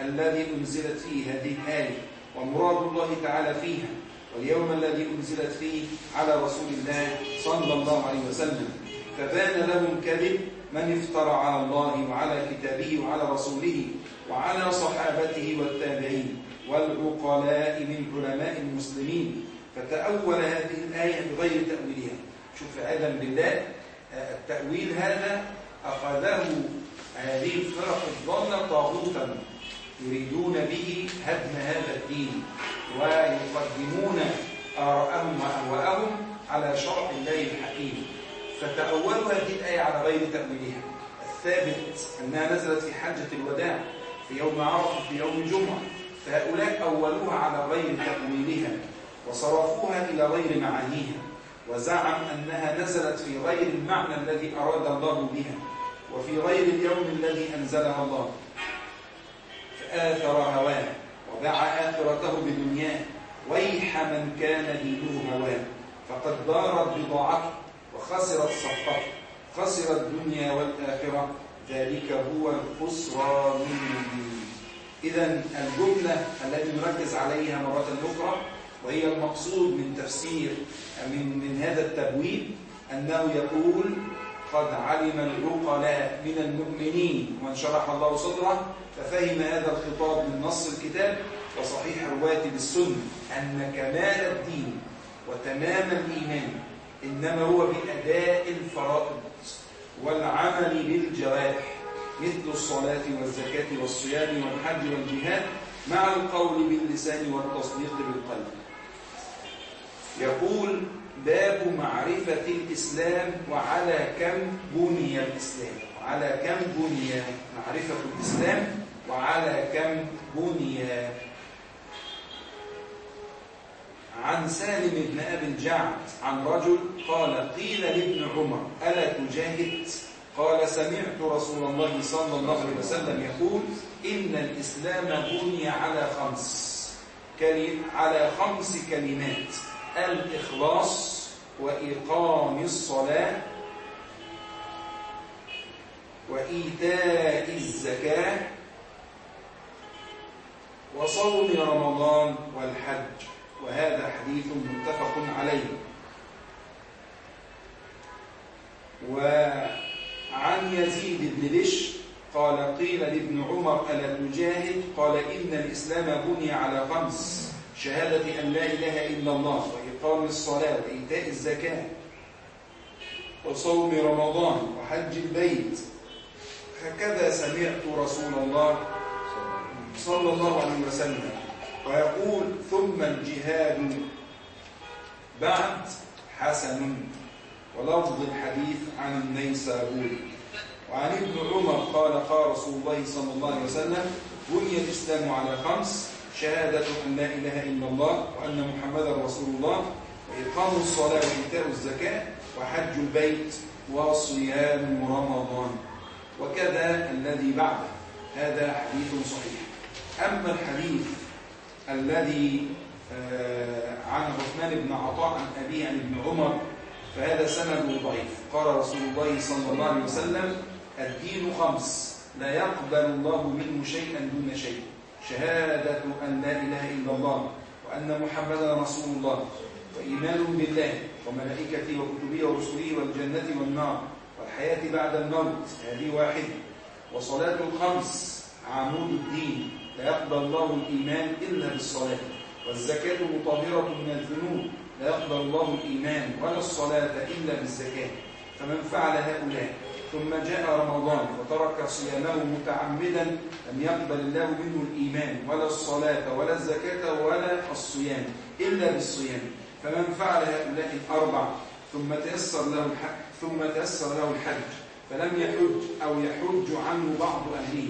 الذي أنزلت فيه هذه الآية ومراد الله تعالى فيها، واليوم الذي أنزلت فيه على رسول الله صلى الله عليه وسلم. فبان لهم كذب من افترى على الله وعلى كتابه وعلى رسوله وعلى صحابته والتابعين والعقلاء من علماء المسلمين، فتأول هذه الآية بغير تأويلها. شوف أيضا بالله التأويل هذا أخذه هذه الفرق الضالة طاغوتا يريدون به هدم هذا الدين ويقدمون آراءهم وأهواءهم على شرع الله الحكيم، فتأولوا هذه الآية على غير تأويلها. الثابت أنها نزلت في حجة الوداع في يوم عرفة في يوم الجمعة، فهؤلاء أولوها على غير تأويلها وصرفوها إلى غير معانيها، وزعم أنها نزلت في غير المعنى الذي أراد الله بها وفي غير اليوم الذي أنزلها الله، فآثر هواه وباع آخرته بدنياه، ويح من كان دينه هواه، فقد دارت بضاعته وخسرت صفقته، خسر الدنيا والآخرة، ذلك هو الخسران المبين. إذن الجملة التي نركز عليها مرة أخرى وهي المقصود من تفسير من, من هذا التبويب أنه يقول قد علم العقلاء من المؤمنين ومن شرح الله صدره ففهم هذا الخطاب من نص الكتاب وصحيح رواتب السنة أن كمال الدين وتمام الإيمان إنما هو بأداء الفرائض والعمل بالجوارح مثل الصلاة والزكاة والصيام والحج والجهاد مع القول باللسان والتصديق بالقلب. يقول باب معرفة الإسلام وعلى كم بني الإسلام. وعلى كم بني معرفة الإسلام وعلى كم بني. عن سالم بن أبي الجعد عن رجل قال قيل لابن عمر ألا تجاهد؟ قال سمعت رسول الله صلى الله عليه وسلم يقول إن الإسلام بني على خمس على خمس كلمات: الإخلاص وإقام الصلاة وإيتاء الزكاة وصوم رمضان والحج. وهذا حديث متفق عليه. وعن يزيد بن بشر قال قيل لابن عمر ألا تجاهد؟ قال إن الإسلام بني على خمس: شهادة أن لا إله إلا الله وإقام الصلاة وإيتاء الزكاة وصوم رمضان وحج البيت. هكذا سمعت رسول الله صلى الله عليه وسلم ويقول ثم الجهاد بعد حسن. ولفظ الحديث عن النيسابوري. وعن ابن عمر قال قال رسول الله صلى الله عليه وسلم بني الإسلام على خمس: شهادة أن لا إله إلا الله وأن محمدا رسول الله وإقام الصلاة وإيتاء الزكاة وحج البيت وصيام رمضان. وكذا الذي بعده. هذا حديث صحيح. أما الحديث الذي عن عثمان بن عطاء عن أبيه عن ابن عمر فهذا سند ضعيف. قال رسول الله صلى الله عليه وسلم الدين خمس لا يقبل الله منه شيئا دون شيء: شهادة أن لا إله إلا الله وأن محمدا رسول الله وإيمان بالله وملائكته وكتبه ورسله والجنة والنار والحياة بعد الموت. هذه واحدة. وصلاة الخمس عمود الدين لا يقبل الله الإيمان إلا بالصلاة. والزكاة مطهرة من الذنوب لا يقبل الله الإيمان ولا الصلاة إلا بالزكاة. فمن فعل هؤلاء ثم جاء رمضان وترك صيامه متعمدا لم يقبل الله منه الإيمان ولا الصلاة ولا الزكاة ولا الصيام إلا بالصيام. فمن فعل هؤلاء الأربع ثم تيسر له الحج ثم تيسر له الحج فلم يحج أو يحج عنه بعض أهله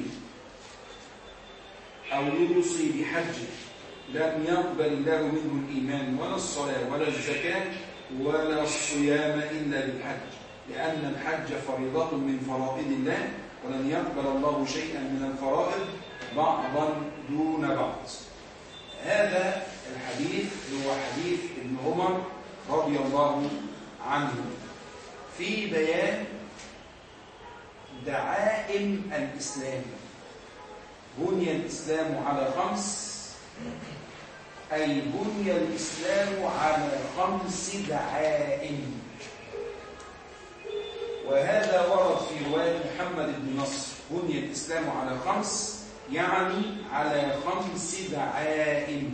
أو يوصي بحجه لم يقبل الله منه الإيمان ولا الصلاة ولا الزكاة ولا الصيام إلا بالحج، لأن الحج فريضة من فرائض الله ولن يقبل الله شيئا من الفرائض بعضا دون بعض. هذا الحديث هو حديث ابن عمر رضي الله عنه في بيان دعائم الإسلام. بني الإسلام على خمس، أي بني الإسلام على خمس دعائم. وهذا ورد في رواية محمد بن نصر: بني الإسلام على خمس، يعني على خمس دعائم.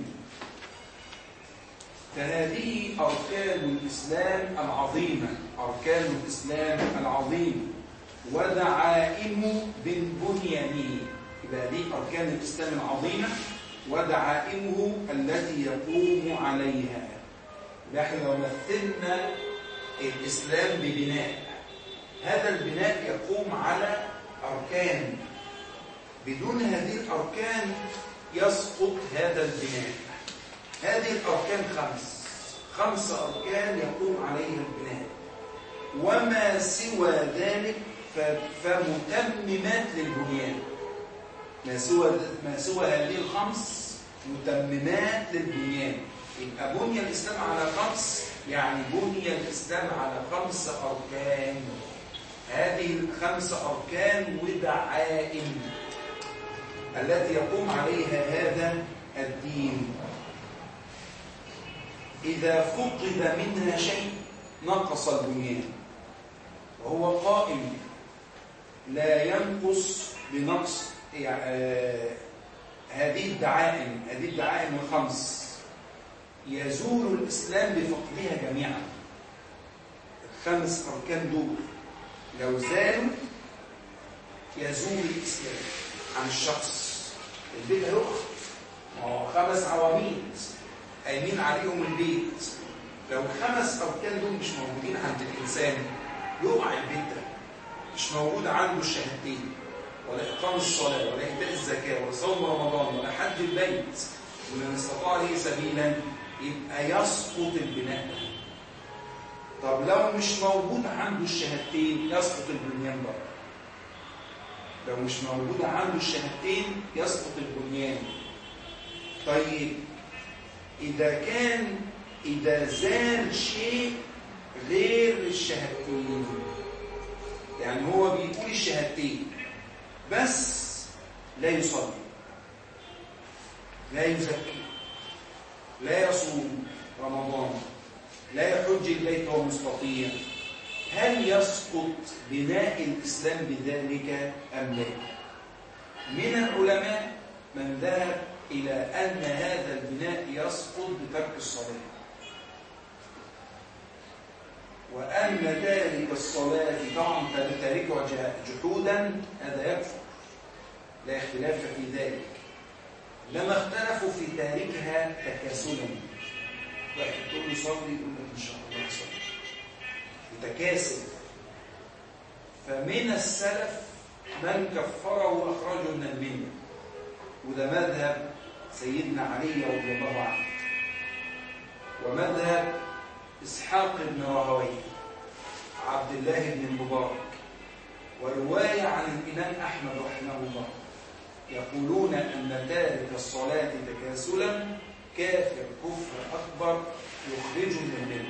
فهذه أركان الإسلام العظيمة، أركان الإسلام العظيم ودعائم من بنيانه. يبقى دي أركان الإسلام العظيمة ودعائمه التي يقوم عليها. نحن لو مثلنا الإسلام ببناء، هذا البناء يقوم على أركان، بدون هذه الأركان يسقط هذا البناء. هذه الأركان خمس خمس أركان يقوم عليها البناء، وما سوى ذلك فمتممات للبنيان. ما سوى ما سوى هذه الخمس متممات للبنيان. يبقى بني الإسلام على خمس، يعني بني الإسلام على خمس أركان. هذه الخمس أركان ودعائم التي يقوم عليها هذا الدين. إذا فقد منها شيء نقص البنيان، وهو قائم لا ينقص بنقص يعني هذه الدعائم. هذه الدعائم الخمس يزول الإسلام بفقدها جميعا. الخمس أركان دول لو زالوا يزول الإسلام عن الشخص. البيت هيقع، هو خمس عواميد قايمين عليهم البيت. لو الخمس أركان دول مش موجودين عند الإنسان يقع البيت ده. مش موجود عنده الشهادتين، ولا إقام الصلاة، ولا إيتاء الزكاة، ولا صوم رمضان، ولا حج البيت، ومن استطاع ليه سبيلا، يبقى يسقط البناء. طب لو مش موجود عنده الشهادتين يسقط البنيان برضه. لو مش موجود عنده الشهادتين يسقط البنيان. طيب إذا كان إذا زال شيء غير الشهادتين، يعني هو بيقول الشهادتين بس لا يصلي، لا يزكي، لا يصوم رمضان، لا يحج البيت وهو مستطيع، هل يسقط بناء الإسلام بذلك أم لا؟ من العلماء من ذهب إلى أن هذا البناء يسقط بترك الصلاة، وأن تارك الصلاة طبعا تاركها جحودا هذا يكفر، لا اختلاف في ذلك. لما اختلفوا في تاركها تكاسلا، واحد تقول له صلي يقول لك إن شاء الله صلي، متكاسل. فمن السلف من كفره وأخرجه من الملة، وده مذهب سيدنا علي رضي الله عنه، ومذهب إسحاق بن راهويه، عبد الله بن المبارك، ورواية عن الإمام أحمد رحمه الله، يقولون أن تارك الصلاة تكاسلا كافر كفر أكبر يخرج من الملة.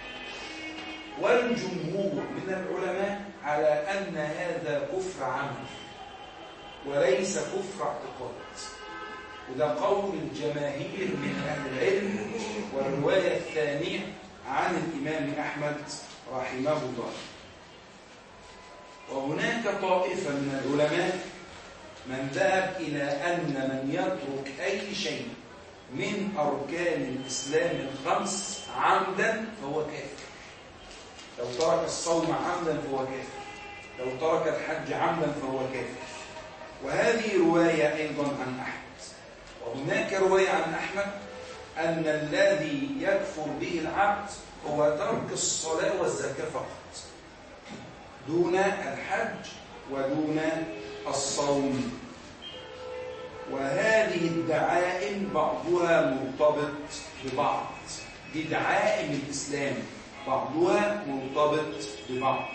والجمهور من العلماء على أن هذا كفر عمل وليس كفر اعتقاد، وده قول الجماهير من أهل العلم. والرواية الثانية عن الإمام أحمد رحمه الله. وهناك طائفة من العلماء من ذهب إلى أن من يترك أي شيء من أركان الإسلام الخمس عمدا فهو كافر. لو ترك الصوم عمدا فهو كافر، لو ترك الحج عمدا فهو كافر. وهذه رواية أيضا عن أحمد. وهناك رواية عن أحمد أن الذي يكفر به العبد هو ترك الصلاة والزكاة فقط، دون الحج ودون الصوم. وهذه الدعائم بعضها مرتبط ببعض، دي دعائم الإسلام بعضها مرتبط ببعض.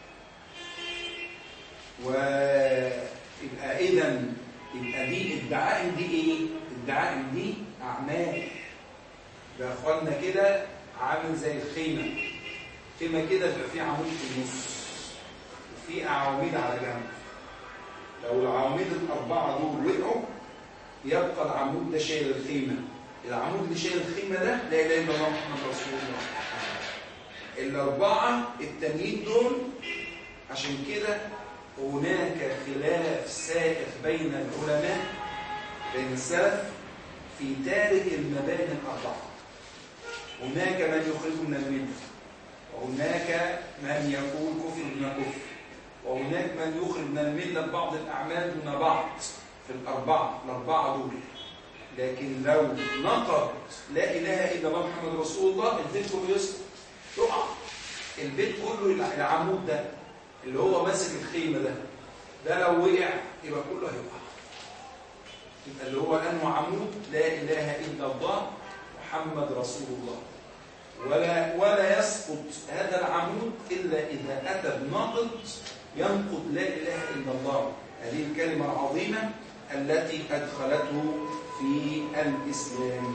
ويبقى إذا يبقى دي الدعائم دي إيه؟ الدعائم دي أعمال. يا أخوانا كده عامل زي الخيمة، خيمة كده بيبقى فيه عمود في النص وفيه أعواميد على جنب. لو العواميد الأربعة دول وقعوا يبقى العمود ده شايل الخيمة. العمود اللي شايل الخيمة ده لا إله إلا الله محمد رسول الله. الأربعة التانيين دول عشان كده هناك خلاف سائغ بين العلماء بين السلف في تارك المباني الأربعة. هناك من يخرج من الملة، وهناك من يقول كفر من كفر، وهناك من يخرج من الملة بعض الأعمال دون بعض في الأربعة الأربعة دول. لكن لو نقض لا إله إلا الله محمد رسول الله البيت كله يسقط يقع. البيت كله العمود ده اللي هو ماسك الخيمة ده ده لو وقع يبقى كله هيقع. يبقى اللي هو أنه عمود لا إله إلا الله محمد رسول الله، ولا ولا يسقط هذا العمود إلا إذا أتى بناقض ينقض لا إله إلا الله، هذه الكلمة العظيمة التي أدخلته في الإسلام.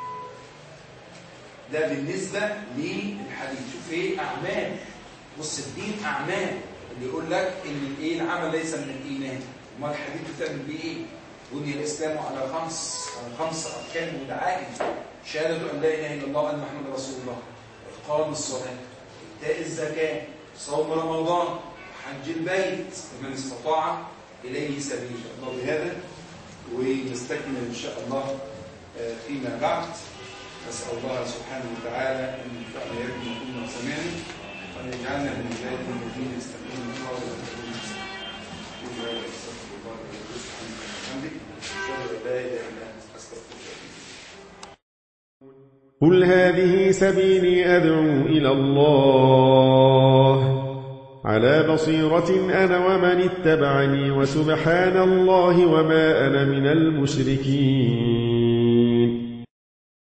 ده بالنسبة للحديث. شوف ايه أعمال، بص الدين أعمال. اللي يقول لك إن الايه العمل ليس من الإيمان، وما الحديث بتعمل بيه ايه؟ بني الإسلام على خمس على خمس أركان ودعائم: شهادة أن لا إله إلا الله وأن محمد رسول الله، إقام الصلاة، إيتاء الزكاة، صوم رمضان، حج البيت لمن استطاع إليه سبيلا. الله بهذا ونستكمل إن شاء الله فيما بعد. نسأل الله سبحانه وتعالى أن ينفعنا إياكم وكنا سمعنا، وأن يجعلنا من عباده الذين يستمعون القول ويتبعون أحسنه. قل هذا أستغفر الله لي ولكم وبحمدك أشهد أن لا إله إلا أنت أستغفرك. قل هذه سبيلي أدعو إلى الله على بصيرة أنا ومن اتبعني، وسبحان الله وما أنا من المشركين.